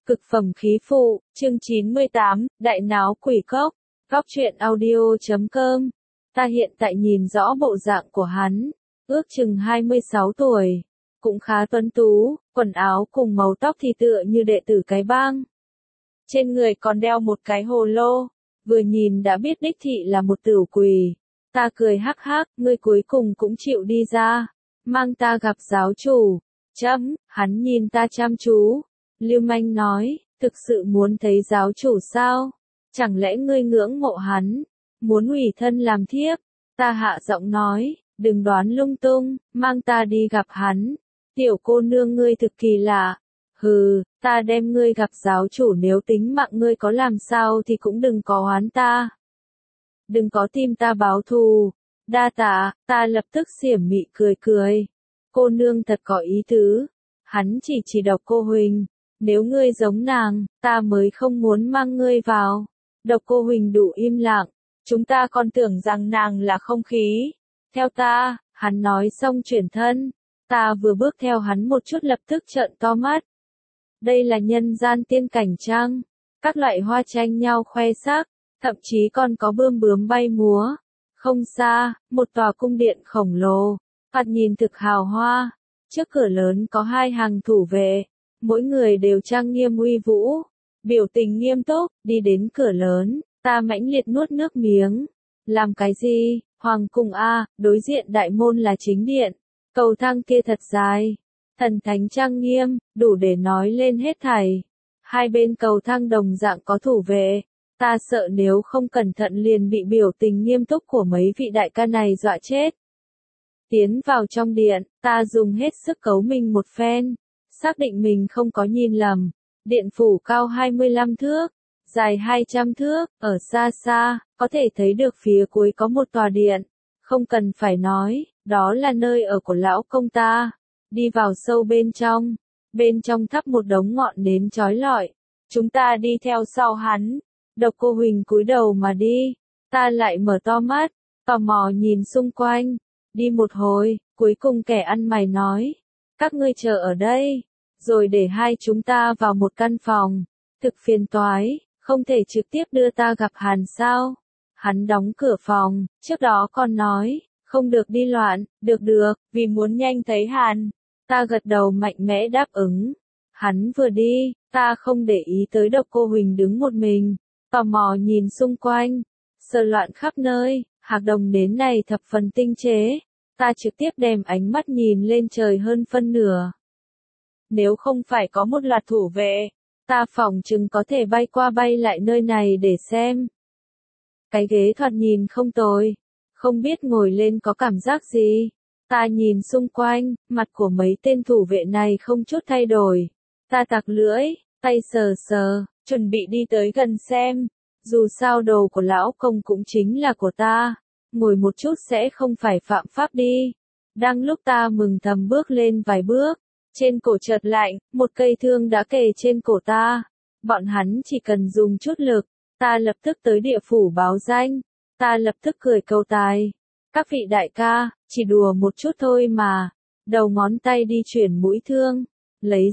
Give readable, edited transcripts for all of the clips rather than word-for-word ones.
Cực phẩm khí phụ, chương 98, đại náo quỷ cốc, góc truyện audio.com. Ta hiện tại nhìn rõ bộ dạng của hắn, ước chừng 26 tuổi, cũng khá tuấn tú, quần áo cùng màu tóc thì tựa như đệ tử cái bang. Trên người còn đeo một cái hồ lô, vừa nhìn đã biết đích thị là một tửu quỷ. Ta cười hắc hắc, ngươi cuối cùng cũng chịu đi ra, mang ta gặp giáo chủ. Hắn nhìn ta chăm chú. Lưu manh nói, thực sự muốn thấy giáo chủ sao? Chẳng lẽ ngươi ngưỡng mộ hắn, muốn ủy thân làm thiếp? Ta hạ giọng nói, đừng đoán lung tung, mang ta đi gặp hắn. Tiểu cô nương ngươi thực kỳ lạ. Hừ, ta đem ngươi gặp giáo chủ, nếu tính mạng ngươi có làm sao thì cũng đừng có oán ta. Đừng có tìm ta báo thù. Đa tạ, ta lập tức xiểm mị cười cười. Cô nương thật có ý tứ. Hắn chỉ Độc Cô Huỳnh. Nếu ngươi giống nàng, ta mới không muốn mang ngươi vào. Độc Cô Huỳnh đủ im lặng, chúng ta còn tưởng rằng nàng là không khí. Theo ta, hắn nói xong chuyển thân. Ta vừa bước theo hắn một chút lập tức trợn to mắt. Đây là nhân gian tiên cảnh chăng? Các loại hoa tranh nhau khoe sắc, thậm chí còn có bươm bướm bay múa. Không xa, một tòa cung điện khổng lồ, thoạt nhìn thực hào hoa. Trước cửa lớn có hai hàng thủ vệ. Mỗi người đều trang nghiêm uy vũ, biểu tình nghiêm túc, đi đến cửa lớn, ta mãnh liệt nuốt nước miếng. Làm cái gì? Hoàng cung a, đối diện đại môn là chính điện, cầu thang kia thật dài, thần thánh trang nghiêm, đủ để nói lên hết thảy. Hai bên cầu thang đồng dạng có thủ vệ, ta sợ nếu không cẩn thận liền bị biểu tình nghiêm túc của mấy vị đại ca này dọa chết. Tiến vào trong điện, ta dùng hết sức cấu mình một phen. Xác định mình không có nhìn lầm, điện phủ cao 25 thước, dài 200 thước, ở xa xa, có thể thấy được phía cuối có một tòa điện. Không cần phải nói, đó là nơi ở của lão công ta. Đi vào sâu bên trong thắp một đống ngọn nến chói lọi. Chúng ta đi theo sau hắn. Độc Cô Huỳnh cúi đầu mà đi, ta lại mở to mắt, tò mò nhìn xung quanh. Đi một hồi, cuối cùng kẻ ăn mày nói. Các ngươi chờ ở đây, rồi để hai chúng ta vào một căn phòng. Thực phiền toái, không thể trực tiếp đưa ta gặp Hàn sao? Hắn đóng cửa phòng, trước đó còn nói, không được đi loạn, được, vì muốn nhanh thấy Hàn. Ta gật đầu mạnh mẽ đáp ứng. Hắn vừa đi, ta không để ý tới Độc Cô Huỳnh đứng một mình, tò mò nhìn xung quanh, sờ loạn khắp nơi, hạc đồng nến này thập phần tinh chế. Ta trực tiếp đem ánh mắt nhìn lên trời hơn phân nửa. Nếu không phải có một loạt thủ vệ, ta phỏng chừng có thể bay qua bay lại nơi này để xem. Cái ghế thoạt nhìn không tồi, không biết ngồi lên có cảm giác gì. Ta nhìn xung quanh, mặt của mấy tên thủ vệ này không chút thay đổi. Ta tặc lưỡi, tay sờ, chuẩn bị đi tới gần xem. Dù sao đồ của lão công cũng chính là của ta. Ngồi một chút sẽ không phải phạm pháp đi. Đang lúc ta mừng thầm bước lên vài bước, trên cổ chợt lạnh, một cây thương đã kề trên cổ ta. Bọn hắn chỉ cần dùng chút lực, ta lập tức tới địa phủ báo danh. Ta lập tức cười câu tài. Các vị đại ca, chỉ đùa một chút thôi mà. Đầu ngón tay đi chuyển mũi thương. Lấy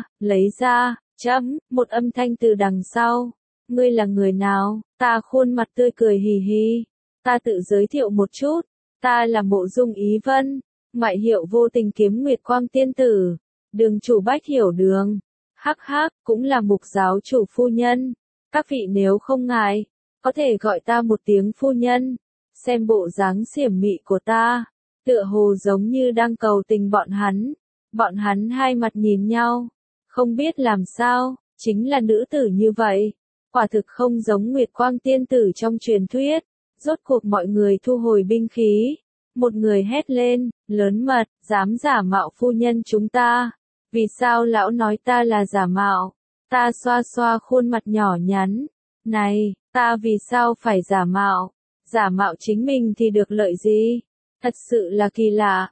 ra, một âm thanh từ đằng sau. Ngươi là người nào? Ta khuôn mặt tươi cười hì hì. Ta tự giới thiệu một chút, ta là Mộ Dung Ý Vân, ngoại hiệu Vô Tình Kiếm Nguyệt Quang Tiên Tử, đường chủ Bách Hiểu Đường, hắc, cũng là mục giáo chủ phu nhân. Các vị nếu không ngại, có thể gọi ta một tiếng phu nhân. Xem bộ dáng xiểm mị của ta, tựa hồ giống như đang cầu tình bọn hắn. Bọn hắn hai mặt nhìn nhau, không biết làm sao, chính là nữ tử như vậy, quả thực không giống Nguyệt Quang Tiên Tử trong truyền thuyết. Rốt cuộc mọi người thu hồi binh khí. Một người hét lên, lớn mật, dám giả mạo phu nhân chúng ta. Vì sao lão nói ta là giả mạo? Ta xoa khuôn mặt nhỏ nhắn. Này, ta vì sao phải giả mạo? Giả mạo chính mình thì được lợi gì? Thật sự là kỳ lạ.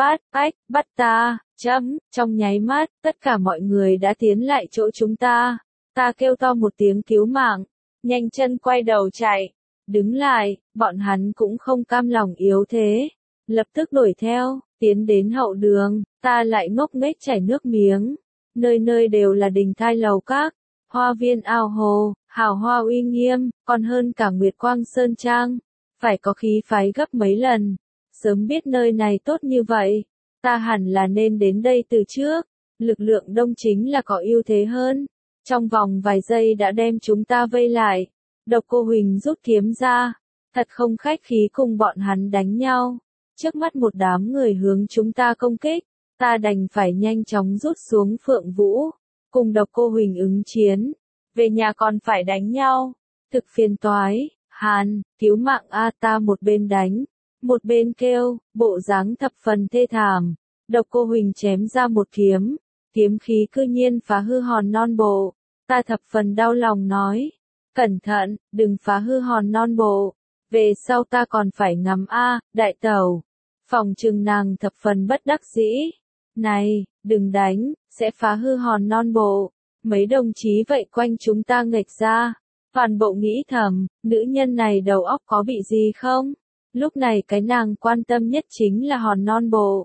Bắt ta, trong nháy mắt, tất cả mọi người đã tiến lại chỗ chúng ta. Ta kêu to một tiếng cứu mạng, nhanh chân quay đầu chạy. Đứng lại, bọn hắn cũng không cam lòng yếu thế. Lập tức đuổi theo, tiến đến hậu đường, ta lại ngốc nghếch chảy nước miếng. Nơi nơi đều là đình thai lầu các, Hoa viên ao hồ, hào hoa uy nghiêm, còn hơn cả Nguyệt Quang Sơn Trang. Phải có khí phái gấp mấy lần. Sớm biết nơi này tốt như vậy, ta hẳn là nên đến đây từ trước. Lực lượng đông chính là có ưu thế hơn. Trong vòng vài giây đã đem chúng ta vây lại. Độc Cô Huỳnh rút kiếm ra. Thật không khách khí cùng bọn hắn đánh nhau. Trước mắt một đám người hướng chúng ta công kích. Ta đành phải nhanh chóng rút xuống Phượng Vũ. Cùng Độc Cô Huỳnh ứng chiến. Về nhà còn phải đánh nhau. Thực phiền toái. Hàn, cứu mạng a, ta một bên đánh. Một bên kêu, bộ dáng thập phần thê thảm. Độc Cô Huỳnh chém ra một kiếm. Kiếm khí cư nhiên phá hư hòn non bộ. Ta thập phần đau lòng nói. Cẩn thận, đừng phá hư hòn non bộ. Về sau ta còn phải ngắm a, đại tẩu. Phòng trừng nàng thập phần bất đắc dĩ. Này, đừng đánh, sẽ phá hư hòn non bộ. Mấy đồng chí vậy quanh chúng ta nghịch ra. Toàn bộ nghĩ thầm, nữ nhân này đầu óc có bị gì không? Lúc này cái nàng quan tâm nhất chính là hòn non bộ.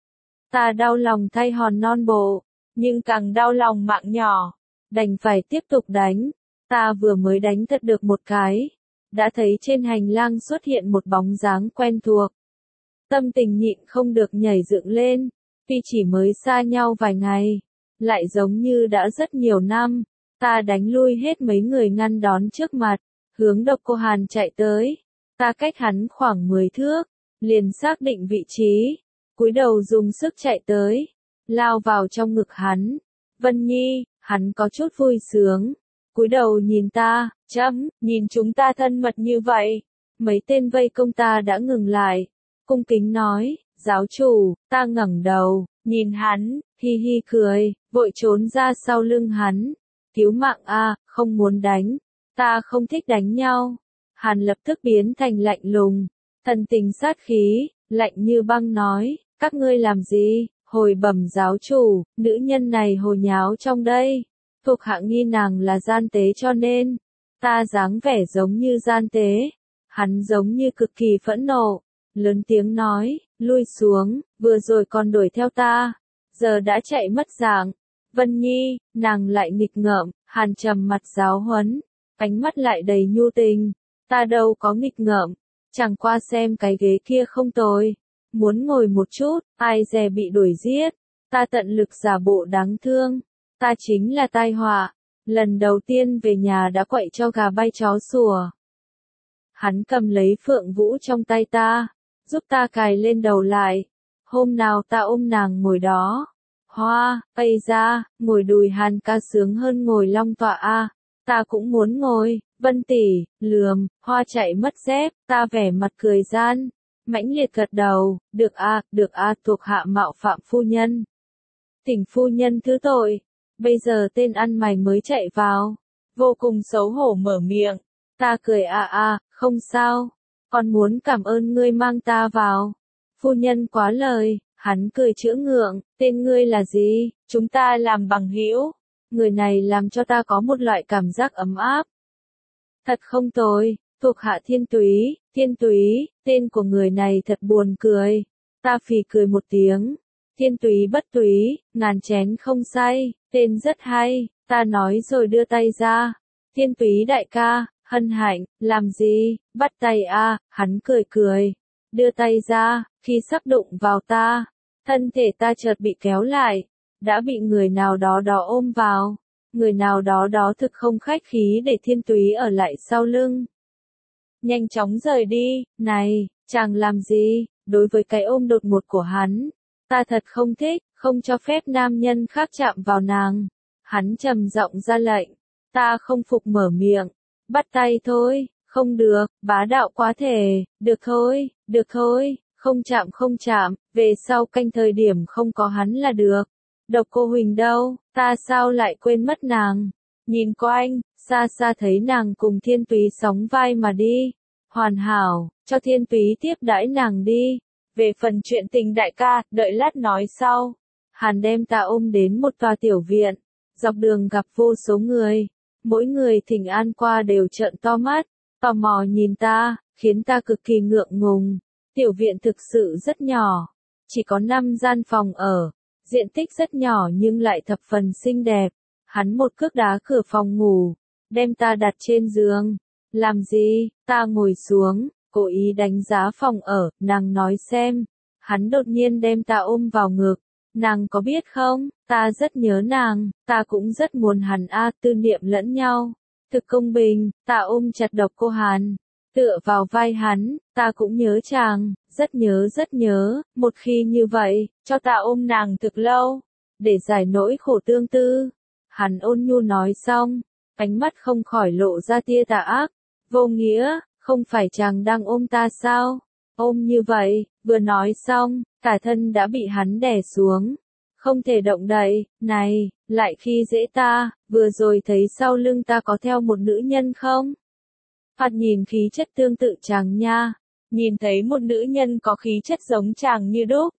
Ta đau lòng thay hòn non bộ, nhưng càng đau lòng mạng nhỏ. Đành phải tiếp tục đánh. Ta vừa mới đánh thật được một cái. Đã thấy trên hành lang xuất hiện một bóng dáng quen thuộc. Tâm tình nhịn không được nhảy dựng lên. Tuy chỉ mới xa nhau vài ngày, lại giống như đã rất nhiều năm. Ta đánh lui hết mấy người ngăn đón trước mặt, hướng Độc Cô Hàn chạy tới. Ta cách hắn khoảng 10 thước, liền xác định vị trí, cúi đầu dùng sức chạy tới, lao vào trong ngực hắn. Vân Nhi, hắn có chút vui sướng, cúi đầu nhìn ta, nhìn chúng ta thân mật như vậy. Mấy tên vây công ta đã ngừng lại, cung kính nói, giáo chủ. Ta ngẩng đầu, nhìn hắn, hi hi cười, vội trốn ra sau lưng hắn. Cứu mạng a, không muốn đánh, ta không thích đánh nhau. Hàn lập tức biến thành lạnh lùng, thần tình sát khí, lạnh như băng nói, các ngươi làm gì? Hồi bẩm giáo chủ, nữ nhân này hồ nháo trong đây. Thuộc hạ nghi nàng là gian tế cho nên, ta dáng vẻ giống như gian tế. Hắn giống như cực kỳ phẫn nộ, lớn tiếng nói, lui xuống, vừa rồi còn đuổi theo ta, giờ đã chạy mất dạng. Vân Nhi, nàng lại nghịch ngợm, Hàn trầm mặt giáo huấn, ánh mắt lại đầy nhu tình. Ta đâu có nghịch ngợm, chẳng qua xem cái ghế kia không tồi, muốn ngồi một chút, ai dè bị đuổi giết. Ta tận lực giả bộ đáng thương, ta chính là tai họa, lần đầu tiên về nhà đã quậy cho gà bay chó sủa. Hắn cầm lấy Phượng Vũ trong tay ta, giúp ta cài lên đầu lại. Hôm nào ta ôm nàng ngồi đó. Hoa, ây ra, ngồi đùi Hàn ca sướng hơn ngồi long tọa a. Ta cũng muốn ngồi. Vân tỷ, lườm, Hoa chạy mất dép, ta vẻ mặt cười gian, mãnh liệt gật đầu, được a, thuộc hạ mạo phạm phu nhân. Thỉnh phu nhân thứ tội. Bây giờ tên ăn mày mới chạy vào, vô cùng xấu hổ mở miệng. Ta cười không sao, còn muốn cảm ơn ngươi mang ta vào. Phu nhân quá lời. Hắn cười chữa ngượng, tên ngươi là gì? Chúng ta làm bằng hữu. Người này làm cho ta có một loại cảm giác ấm áp. Thật không tồi, thuộc hạ Thiên Túy, tên của người này thật buồn cười. Ta phì cười một tiếng. Thiên Túy bất túy, ngàn chén không say, tên rất hay, ta nói rồi đưa tay ra. Thiên Túy đại ca, hân hạnh, làm gì, bắt tay a, hắn cười cười. Đưa tay ra, khi sắp đụng vào ta, thân thể ta chợt bị kéo lại, đã bị người nào đó ôm vào. Người nào đó thực không khách khí để Thiên Túy ở lại sau lưng. Nhanh chóng rời đi, này, chàng làm gì? Đối với cái ôm đột ngột của hắn, ta thật không thích, không cho phép nam nhân khác chạm vào nàng. Hắn trầm giọng ra lệnh, ta không phục mở miệng, bắt tay thôi. Không được, bá đạo quá thể, được thôi, không chạm, về sau canh thời điểm không có hắn là được. Độc Cô Huỳnh đâu, ta sao lại quên mất nàng. Nhìn quanh, xa xa thấy nàng cùng Thiên Túy sóng vai mà đi. Hoàn hảo, cho Thiên Túy tiếp đãi nàng đi. Về phần chuyện tình đại ca, đợi lát nói sau. Hàn đem ta ôm đến một tòa tiểu viện, dọc đường gặp vô số người. Mỗi người thỉnh an qua đều trợn to mắt, tò mò nhìn ta, khiến ta cực kỳ ngượng ngùng. Tiểu viện thực sự rất nhỏ, chỉ có 5 gian phòng ở, diện tích rất nhỏ nhưng lại thập phần xinh đẹp. Hắn một cước đá cửa phòng ngủ, đem ta đặt trên giường. Làm gì? Ta ngồi xuống, cố ý đánh giá phòng ở, nàng nói xem. Hắn đột nhiên đem ta ôm vào ngực. Nàng có biết không, ta rất nhớ nàng, ta cũng rất muốn hắn tư niệm lẫn nhau. Thực công bình, ta ôm chặt Độc Cô Hàn, tựa vào vai hắn, ta cũng nhớ chàng, rất nhớ, một khi như vậy, cho ta ôm nàng thực lâu, để giải nỗi khổ tương tư. Hắn ôn nhu nói xong, ánh mắt không khỏi lộ ra tia tà ác, vô nghĩa, không phải chàng đang ôm ta sao? Ôm như vậy, vừa nói xong, cả thân đã bị hắn đè xuống, không thể động đậy, này, lại khi dễ ta, vừa rồi thấy sau lưng ta có theo một nữ nhân không? Phạt nhìn khí chất tương tự chàng nha, nhìn thấy một nữ nhân có khí chất giống chàng như đúc.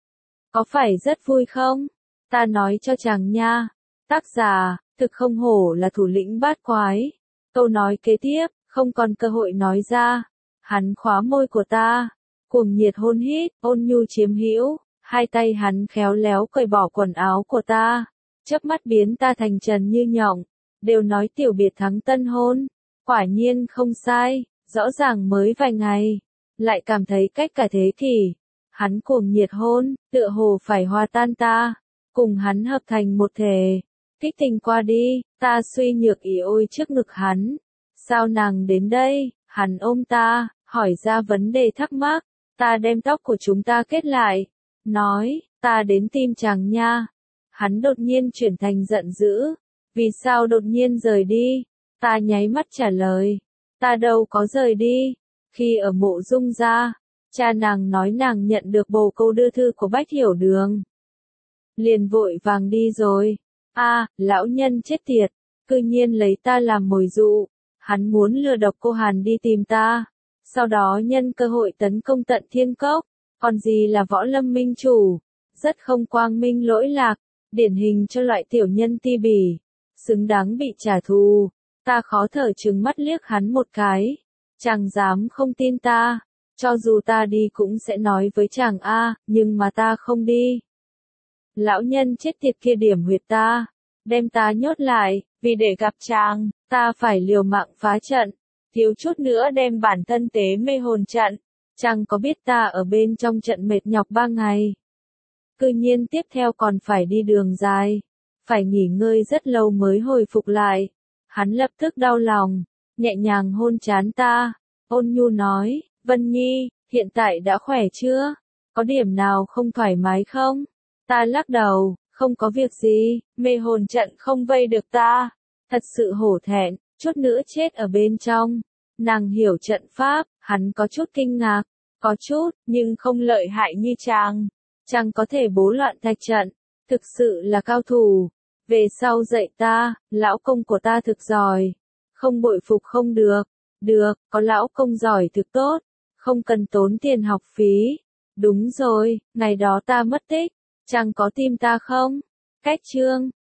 Có phải rất vui không? Ta nói cho chàng nha, tác giả, thực không hổ là thủ lĩnh bát quái. Câu nói kế tiếp, không còn cơ hội nói ra. Hắn khóa môi của ta, cuồng nhiệt hôn hít, ôn nhu chiếm hữu, hai tay hắn khéo léo cởi bỏ quần áo của ta, chớp mắt biến ta thành trần như nhộng, đều nói tiểu biệt thắng tân hôn, quả nhiên không sai, rõ ràng mới vài ngày, lại cảm thấy cách cả thế kỷ. Hắn cuồng nhiệt hôn, tựa hồ phải hòa tan ta, cùng hắn hợp thành một thể. Kích tình qua đi, ta suy nhược ý ôi trước ngực hắn. Sao nàng đến đây? Hắn ôm ta, hỏi ra vấn đề thắc mắc. Ta đem tóc của chúng ta kết lại. Nói, ta đến tìm chàng nha. Hắn đột nhiên chuyển thành giận dữ. Vì sao đột nhiên rời đi? Ta nháy mắt trả lời. Ta đâu có rời đi. Khi ở Mộ Dung gia, cha nàng nói nàng nhận được bồ câu đưa thư của Bách Hiểu Đường. Liền vội vàng đi rồi. Lão nhân chết tiệt, cư nhiên lấy ta làm mồi dụ. Hắn muốn lừa Độc Cô Hàn đi tìm ta, sau đó nhân cơ hội tấn công Tận Thiên Cốc. Còn gì là võ lâm minh chủ, rất không quang minh lỗi lạc, điển hình cho loại tiểu nhân ti bỉ, xứng đáng bị trả thù. Ta khó thở trừng mắt liếc hắn một cái, chàng dám không tin ta, cho dù ta đi cũng sẽ nói với chàng nhưng mà ta không đi. Lão nhân chết tiệt kia điểm huyệt ta, đem ta nhốt lại, vì để gặp chàng, ta phải liều mạng phá trận, thiếu chút nữa đem bản thân tế mê hồn trận. Chàng có biết ta ở bên trong trận mệt nhọc 3 ngày. Cư nhiên tiếp theo còn phải đi đường dài, phải nghỉ ngơi rất lâu mới hồi phục lại. Hắn lập tức đau lòng, nhẹ nhàng hôn trán ta, ôn nhu nói, Vân Nhi, hiện tại đã khỏe chưa? Có điểm nào không thoải mái không? Ta lắc đầu, không có việc gì, mê hồn trận không vây được ta. Thật sự hổ thẹn, chút nữa chết ở bên trong. Nàng hiểu trận pháp, hắn có chút kinh ngạc, có chút, nhưng không lợi hại như chàng. Chàng có thể bố loạn thạch trận, thực sự là cao thủ. Về sau dạy ta, lão công của ta thực giỏi, không bội phục không được. Được, có lão công giỏi thực tốt, không cần tốn tiền học phí. Đúng rồi, ngày đó ta mất tích, chàng có tìm ta không? Cách chương